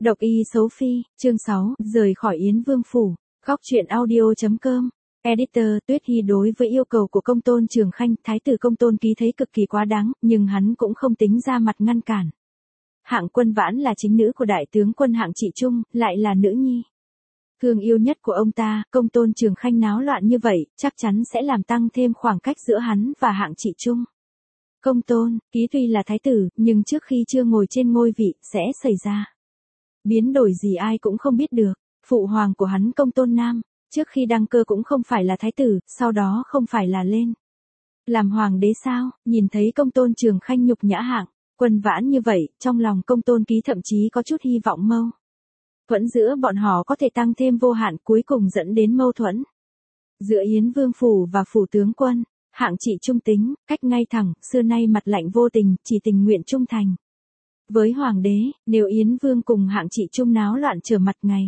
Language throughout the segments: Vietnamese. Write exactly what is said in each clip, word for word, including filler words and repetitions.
Độc y xấu phi, chương sáu, rời khỏi Yến Vương phủ. Góc truyện audio.com. Editor Tuyết Hy đối với yêu cầu của Công Tôn Trường Khanh, thái tử Công Tôn Ký thấy cực kỳ quá đáng, nhưng hắn cũng không tính ra mặt ngăn cản. Hạng Quân Vãn là chính nữ của đại tướng quân Hạng Trị Trung, lại là nữ nhi thương yêu nhất của ông ta. Công Tôn Trường Khanh náo loạn như vậy, chắc chắn sẽ làm tăng thêm khoảng cách giữa hắn và Hạng Trị Trung. Công Tôn Ký tuy là thái tử, nhưng trước khi chưa ngồi trên ngôi vị, sẽ xảy ra biến đổi gì ai cũng không biết được. Phụ hoàng của hắn Công Tôn Nam, trước khi đăng cơ cũng không phải là thái tử, sau đó không phải là lên làm hoàng đế sao? Nhìn thấy Công Tôn Trường Khanh nhục nhã Hạng Quân Vãn như vậy, trong lòng Công Tôn Ký thậm chí có chút hy vọng mâu thuẫn giữa bọn họ có thể tăng thêm vô hạn, cuối cùng dẫn đến mâu thuẫn giữa Yến Vương phủ và phủ tướng quân. Hạng Trị Trung tính cách ngay thẳng, xưa nay mặt lạnh vô tình, chỉ tình nguyện trung thành với hoàng đế. Nếu Yến Vương cùng Hạng Trị Trung náo loạn trở mặt ngày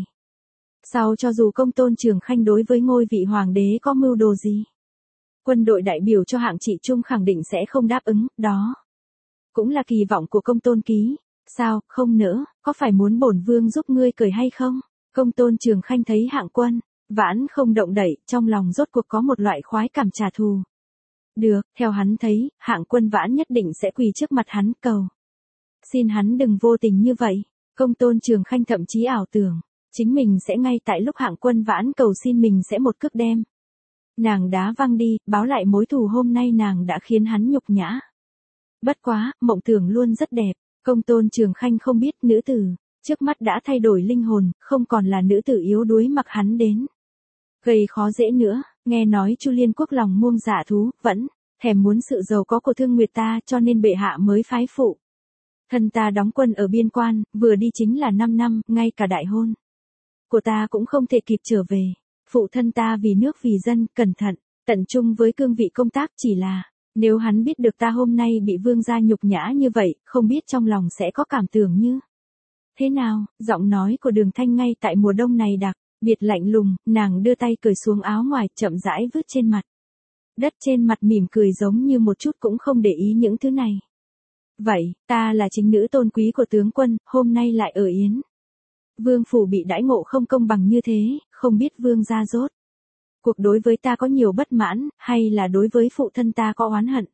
sau, cho dù Công Tôn Trường Khanh đối với ngôi vị hoàng đế có mưu đồ gì, quân đội đại biểu cho Hạng Trị Trung khẳng định sẽ không đáp ứng. Đó cũng là kỳ vọng của Công Tôn Ký. Sao, không nữa, có phải muốn bổn vương giúp ngươi cười hay không? Công Tôn Trường Khanh thấy Hạng Quân Vãn không động đậy, trong lòng rốt cuộc có một loại khoái cảm trả thù. Được, theo hắn thấy, Hạng Quân Vãn nhất định sẽ quỳ trước mặt hắn cầu xin hắn đừng vô tình như vậy. Công Tôn Trường Khanh thậm chí ảo tưởng chính mình sẽ ngay tại lúc Hạng Quân Vãn cầu xin mình sẽ một cước đem nàng đá văng đi, báo lại mối thù hôm nay nàng đã khiến hắn nhục nhã. Bất quá, mộng tưởng luôn rất đẹp. Công Tôn Trường Khanh không biết nữ tử trước mắt đã thay đổi linh hồn, không còn là nữ tử yếu đuối mặc hắn đến gây khó dễ nữa. Nghe nói Chu Liên Quốc lòng muông dạ thú, vẫn thèm muốn sự giàu có của Thương Nguyệt ta, cho nên bệ hạ mới phái phụ thân ta đóng quân ở biên quan, vừa đi chính là năm năm, ngay cả đại hôn của ta cũng không thể kịp trở về. Phụ thân ta vì nước vì dân, cẩn thận tận trung với cương vị công tác, chỉ là nếu hắn biết được ta hôm nay bị vương gia nhục nhã như vậy, không biết trong lòng sẽ có cảm tưởng như thế nào. Giọng nói của Đường Thanh ngay tại mùa đông này đặc biệt lạnh lùng, nàng đưa tay cởi xuống áo ngoài, chậm rãi vứt trên mặt đất, trên mặt mỉm cười giống như một chút cũng không để ý những thứ này. Vậy, ta là chính nữ tôn quý của tướng quân, hôm nay lại ở Yến Vương phủ bị đãi ngộ không công bằng như thế, không biết vương gia rốt cuộc đối với ta có nhiều bất mãn, hay là đối với phụ thân ta có oán hận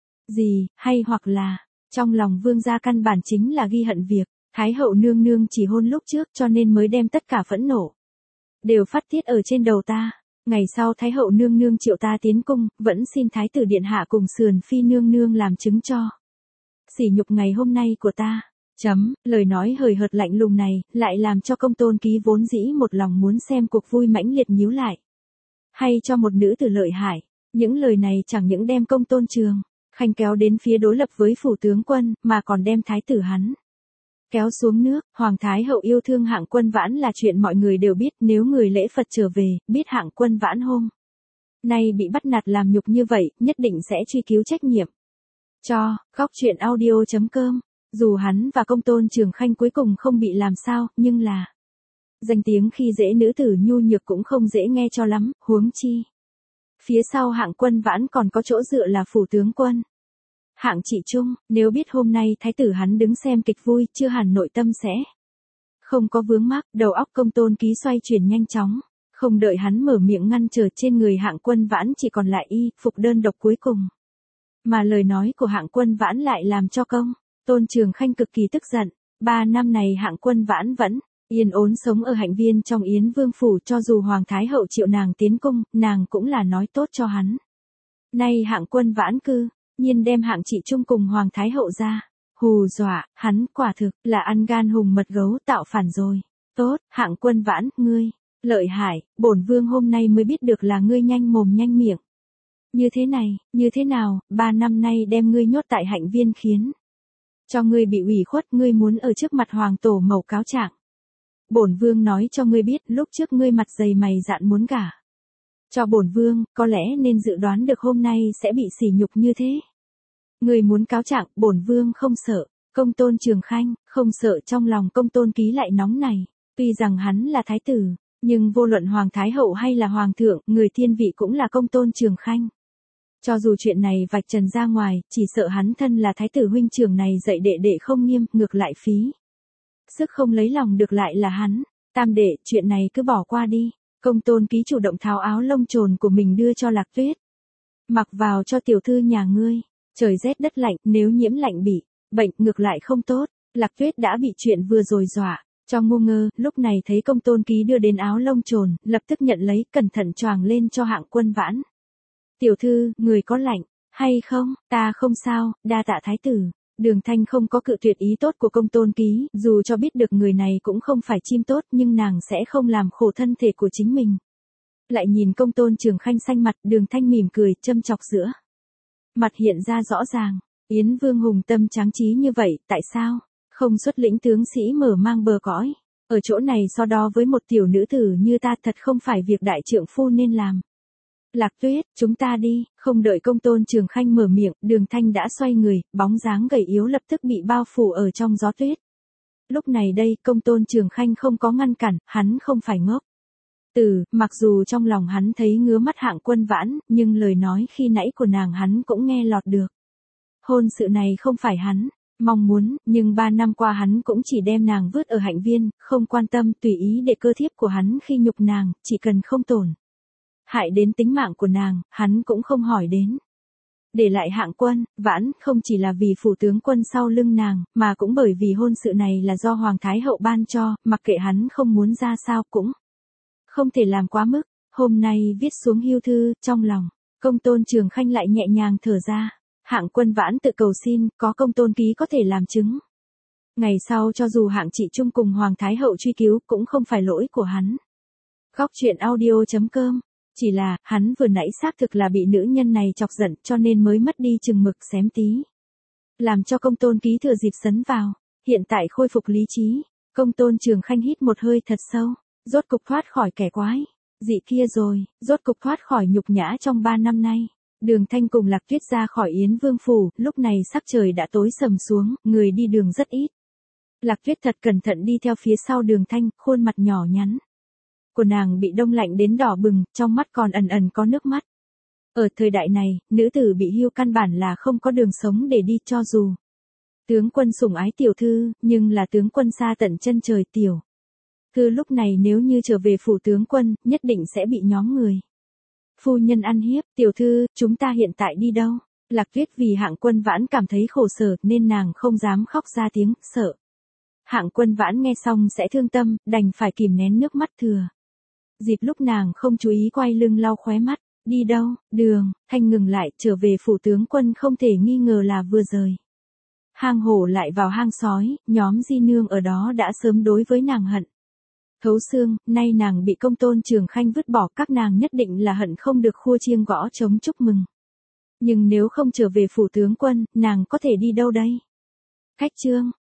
gì, hay hoặc là trong lòng vương gia căn bản chính là ghi hận việc Thái hậu nương nương chỉ hôn lúc trước, cho nên mới đem tất cả phẫn nộ đều phát tiết ở trên đầu ta. Ngày sau Thái hậu nương nương triệu ta tiến cung, vẫn xin Thái tử điện hạ cùng Sườn phi nương nương làm chứng cho sỉ nhục ngày hôm nay của ta. Chấm, lời nói hời hợt lạnh lùng này, lại làm cho Công Tôn Ký vốn dĩ một lòng muốn xem cuộc vui mãnh liệt nhíu lại. Hay cho một nữ tử lợi hại. Những lời này chẳng những đem Công Tôn Trường Khanh kéo đến phía đối lập với phủ tướng quân, mà còn đem thái tử hắn kéo xuống nước. Hoàng Thái hậu yêu thương Hạng Quân Vãn là chuyện mọi người đều biết, nếu người lễ Phật trở về, biết Hạng Quân Vãn hôm nay bị bắt nạt làm nhục như vậy, nhất định sẽ truy cứu trách nhiệm cho góc truyện audio.com. Dù hắn và Công Tôn Trường Khanh cuối cùng không bị làm sao, nhưng là danh tiếng khi dễ nữ tử nhu nhược cũng không dễ nghe cho lắm, huống chi phía sau Hạng Quân Vãn còn có chỗ dựa là phủ tướng quân Hạng Trị Trung. Nếu biết hôm nay thái tử hắn đứng xem kịch vui, chưa hẳn nội tâm sẽ không có vướng mắc. Đầu óc Công Tôn Ký xoay chuyển nhanh chóng, không đợi hắn mở miệng ngăn trở, trên người Hạng Quân Vãn chỉ còn lại y phục đơn độc cuối cùng. Mà lời nói của Hạng Quân Vãn lại làm cho Công Tôn Trường Khanh cực kỳ tức giận. Ba năm này Hạng Quân Vãn vẫn yên ổn sống ở hạnh viên trong Yến Vương phủ, cho dù Hoàng Thái hậu triệu nàng tiến cung, nàng cũng là nói tốt cho hắn. Nay Hạng Quân Vãn cư nhiên đem Hạng Trị Trung cùng Hoàng Thái hậu ra hù dọa, hắn quả thực là ăn gan hùng mật gấu, tạo phản rồi. Tốt, Hạng Quân Vãn, ngươi lợi hại, bổn vương hôm nay mới biết được là ngươi nhanh mồm nhanh miệng như thế này. Như thế nào, ba năm nay đem ngươi nhốt tại hạnh viên khiến cho ngươi bị ủy khuất, ngươi muốn ở trước mặt hoàng tổ mẫu cáo trạng. Bổn vương nói cho ngươi biết, lúc trước ngươi mặt dày mày dạn muốn gả cho bổn vương, có lẽ nên dự đoán được hôm nay sẽ bị sỉ nhục như thế. Ngươi muốn cáo trạng, bổn vương không sợ. Công Tôn Trường Khanh không sợ, trong lòng Công Tôn Ký lại nóng này. Tuy rằng hắn là thái tử, nhưng vô luận Hoàng Thái hậu hay là hoàng thượng, người thiên vị cũng là Công Tôn Trường Khanh. Cho dù chuyện này vạch trần ra ngoài, chỉ sợ hắn thân là thái tử huynh trưởng này dạy đệ đệ không nghiêm, ngược lại phí sức không lấy lòng được lại là hắn. Tam đệ, chuyện này cứ bỏ qua đi. Công tôn ký chủ động tháo áo lông trồn của mình đưa cho Lạc Tuyết. Mặc vào cho tiểu thư nhà ngươi. Trời rét đất lạnh, nếu nhiễm lạnh bị bệnh ngược lại không tốt. Lạc Tuyết đã bị chuyện vừa rồi dọa cho ngu ngơ, lúc này thấy công tôn ký đưa đến áo lông trồn, lập tức nhận lấy, cẩn thận choàng lên cho Hạng Quân Vãn. Tiểu thư, người có lạnh hay không? Ta không sao, đa tạ thái tử. Đường Thanh không có cự tuyệt ý tốt của công tôn ký, dù cho biết được người này cũng không phải chim tốt, nhưng nàng sẽ không làm khổ thân thể của chính mình. Lại nhìn công tôn Trường Khanh xanh mặt, Đường Thanh mỉm cười, châm chọc giữa mặt hiện ra rõ ràng. Yến Vương hùng tâm tráng trí như vậy, tại sao không xuất lĩnh tướng sĩ mở mang bờ cõi? Ở chỗ này so đo với một tiểu nữ tử như ta thật không phải việc đại trượng phu nên làm. Lạc Tuyết, chúng ta đi. Không đợi công tôn Trường Khanh mở miệng, Đường Thanh đã xoay người, bóng dáng gầy yếu lập tức bị bao phủ ở trong gió tuyết. Lúc này đây, công tôn Trường Khanh không có ngăn cản, hắn không phải ngốc. Từ, mặc dù trong lòng hắn thấy ngứa mắt Hạng Quân Vãn, nhưng lời nói khi nãy của nàng hắn cũng nghe lọt được. Hôn sự này không phải hắn mong muốn, nhưng ba năm qua hắn cũng chỉ đem nàng vứt ở hạnh viên, không quan tâm, tùy ý để cơ thiếp của hắn khi nhục nàng, chỉ cần không tổn hại đến tính mạng của nàng, hắn cũng không hỏi đến. Để lại Hạng Quân Vãn không chỉ là vì phủ tướng quân sau lưng nàng, mà cũng bởi vì hôn sự này là do Hoàng Thái Hậu ban cho, mặc kệ hắn không muốn ra sao cũng không thể làm quá mức. Hôm nay viết xuống hưu thư, trong lòng công tôn Trường Khanh lại nhẹ nhàng thở ra. Hạng Quân Vãn tự cầu xin, có công tôn ký có thể làm chứng. Ngày sau cho dù Hạng Trị Trung cùng Hoàng Thái Hậu truy cứu cũng không phải lỗi của hắn. Góc truyện audio chấm com. Chỉ là, hắn vừa nãy xác thực là bị nữ nhân này chọc giận cho nên mới mất đi chừng mực xém tí. Làm cho công tôn ký thừa dịp sấn vào. Hiện tại khôi phục lý trí. Công tôn Trường Khanh hít một hơi thật sâu. Rốt cục thoát khỏi kẻ quái dị kia rồi, rốt cục thoát khỏi nhục nhã trong ba năm nay. Đường Thanh cùng Lạc Tuyết ra khỏi Yến Vương phủ, lúc này sắc trời đã tối sầm xuống, người đi đường rất ít. Lạc Tuyết thật cẩn thận đi theo phía sau Đường Thanh, khuôn mặt nhỏ nhắn của nàng bị đông lạnh đến đỏ bừng, trong mắt còn ẩn ẩn có nước mắt. Ở thời đại này, nữ tử bị hưu căn bản là không có đường sống để đi, cho dù tướng quân sủng ái tiểu thư, nhưng là tướng quân xa tận chân trời tiểu thư lúc này nếu như trở về phủ tướng quân, nhất định sẽ bị nhóm người phu nhân ăn hiếp. Tiểu thư, chúng ta hiện tại đi đâu? Lạc Tuyết vì Hạng Quân Vãn cảm thấy khổ sở nên nàng không dám khóc ra tiếng, sợ Hạng Quân Vãn nghe xong sẽ thương tâm, đành phải kìm nén nước mắt thừa dịp lúc nàng không chú ý quay lưng lau khóe mắt. Đi đâu? Đường Thanh ngừng lại, trở về phủ tướng quân không thể nghi ngờ là vừa rời hang hổ lại vào hang sói, nhóm Di Nương ở đó đã sớm đối với nàng hận thấu xương, nay nàng bị công tôn Trường Khanh vứt bỏ, các nàng nhất định là hận không được khua chiêng gõ trống chúc mừng. Nhưng nếu không trở về phủ tướng quân, nàng có thể đi đâu đây? Cách chương